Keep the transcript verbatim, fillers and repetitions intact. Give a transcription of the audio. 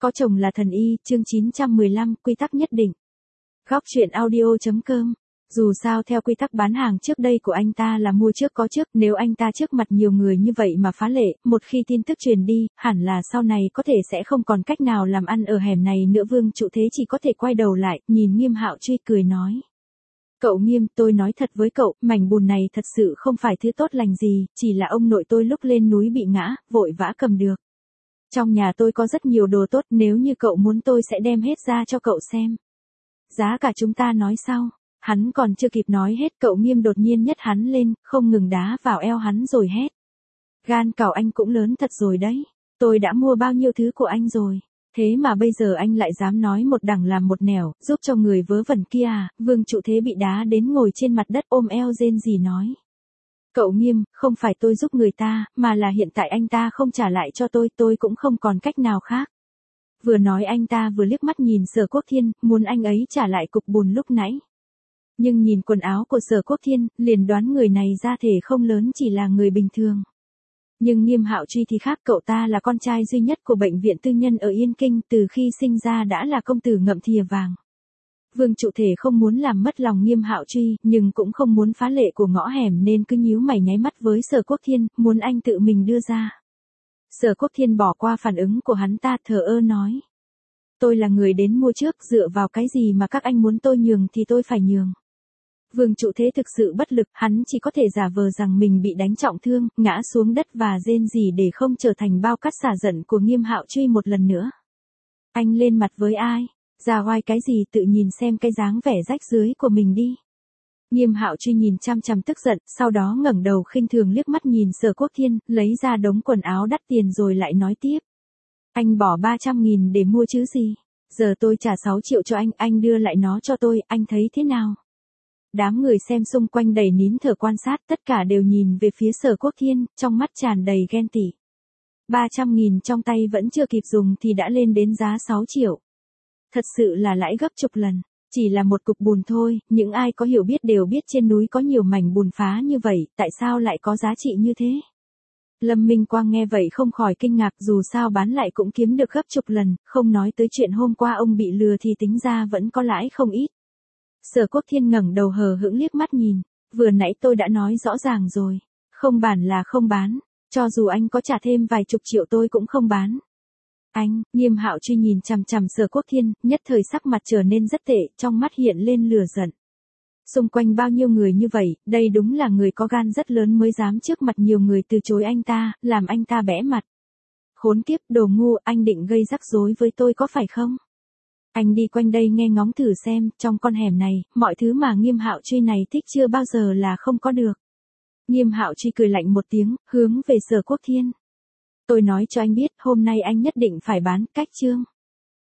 Có chồng là thần y, chương chín trăm mười lăm, quy tắc nhất định. Góc truyện audio.com. Dù sao theo quy tắc bán hàng trước đây của anh ta là mua trước có trước, nếu anh ta trước mặt nhiều người như vậy mà phá lệ, một khi tin tức truyền đi, hẳn là sau này có thể sẽ không còn cách nào làm ăn ở hẻm này nữa. Vương Trụ Thế chỉ có thể quay đầu lại, nhìn Nghiêm Hạo Truy cười nói. Cậu Nghiêm, tôi nói thật với cậu, mảnh bùn này thật sự không phải thứ tốt lành gì, chỉ là ông nội tôi lúc lên núi bị ngã, vội vã cầm được. Trong nhà tôi có rất nhiều đồ tốt, nếu như cậu muốn tôi sẽ đem hết ra cho cậu xem. Giá cả chúng ta nói sau. Hắn còn chưa kịp nói hết, cậu Nghiêm đột nhiên nhấc hắn lên, không ngừng đá vào eo hắn rồi hét. Gan cào anh cũng lớn thật rồi đấy. Tôi đã mua bao nhiêu thứ của anh rồi. Thế mà bây giờ anh lại dám nói một đằng làm một nẻo, giúp cho người vớ vẩn kia à. Vương Trụ Thế bị đá đến ngồi trên mặt đất ôm eo rên rỉ nói. Cậu Nghiêm, không phải tôi giúp người ta, mà là hiện tại anh ta không trả lại cho tôi, tôi cũng không còn cách nào khác. Vừa nói anh ta vừa liếc mắt nhìn Sở Quốc Thiên, muốn anh ấy trả lại cục bùn lúc nãy. Nhưng nhìn quần áo của Sở Quốc Thiên, liền đoán người này ra thể không lớn, chỉ là người bình thường. Nhưng Nghiêm Hạo Truy thì khác, cậu ta là con trai duy nhất của bệnh viện tư nhân ở Yên Kinh, từ khi sinh ra đã là công tử ngậm thìa vàng. Vương Trụ Thể không muốn làm mất lòng Nghiêm Hạo Truy, nhưng cũng không muốn phá lệ của ngõ hẻm nên cứ nhíu mày nháy mắt với Sở Quốc Thiên, muốn anh tự mình đưa ra. Sở Quốc Thiên bỏ qua phản ứng của hắn ta, thờ ơ nói. Tôi là người đến mua trước, dựa vào cái gì mà các anh muốn tôi nhường thì tôi phải nhường. Vương Trụ Thế thực sự bất lực, hắn chỉ có thể giả vờ rằng mình bị đánh trọng thương, ngã xuống đất và rên rỉ để không trở thành bao cát xả giận của Nghiêm Hạo Truy một lần nữa. Anh lên mặt với ai? Ra oai cái gì, tự nhìn xem cái dáng vẻ rách rưới của mình đi. Nghiêm Hạo Truy nhìn chăm chăm tức giận, sau đó ngẩng đầu khinh thường liếc mắt nhìn Sở Quốc Thiên, lấy ra đống quần áo đắt tiền rồi lại nói tiếp. Anh bỏ ba trăm nghìn để mua chứ gì? Giờ tôi trả sáu triệu cho anh, anh đưa lại nó cho tôi, anh thấy thế nào? Đám người xem xung quanh đầy nín thở quan sát, tất cả đều nhìn về phía Sở Quốc Thiên, trong mắt tràn đầy ghen tị. ba trăm nghìn trong tay vẫn chưa kịp dùng thì đã lên đến giá sáu triệu. Thật sự là lãi gấp chục lần. Chỉ là một cục bùn thôi, những ai có hiểu biết đều biết trên núi có nhiều mảnh bùn phá như vậy, tại sao lại có giá trị như thế? Lâm Minh Quang nghe vậy không khỏi kinh ngạc, dù sao bán lại cũng kiếm được gấp chục lần, không nói tới chuyện hôm qua ông bị lừa thì tính ra vẫn có lãi không ít. Sở Quốc Thiên ngẩng đầu hờ hững liếc mắt nhìn, vừa nãy tôi đã nói rõ ràng rồi, không bán là không bán, cho dù anh có trả thêm vài chục triệu tôi cũng không bán. Anh, Nghiêm Hạo Truy nhìn chằm chằm Sở Quốc Thiên, nhất thời sắc mặt trở nên rất tệ, trong mắt hiện lên lửa giận. Xung quanh bao nhiêu người như vậy, đây đúng là người có gan rất lớn mới dám trước mặt nhiều người từ chối anh ta, làm anh ta bẽ mặt. Khốn kiếp, đồ ngu, anh định gây rắc rối với tôi có phải không? Anh đi quanh đây nghe ngóng thử xem, trong con hẻm này, mọi thứ mà Nghiêm Hạo Truy này thích chưa bao giờ là không có được. Nghiêm Hạo Truy cười lạnh một tiếng, hướng về Sở Quốc Thiên. Tôi nói cho anh biết, hôm nay anh nhất định phải bán, cách chương.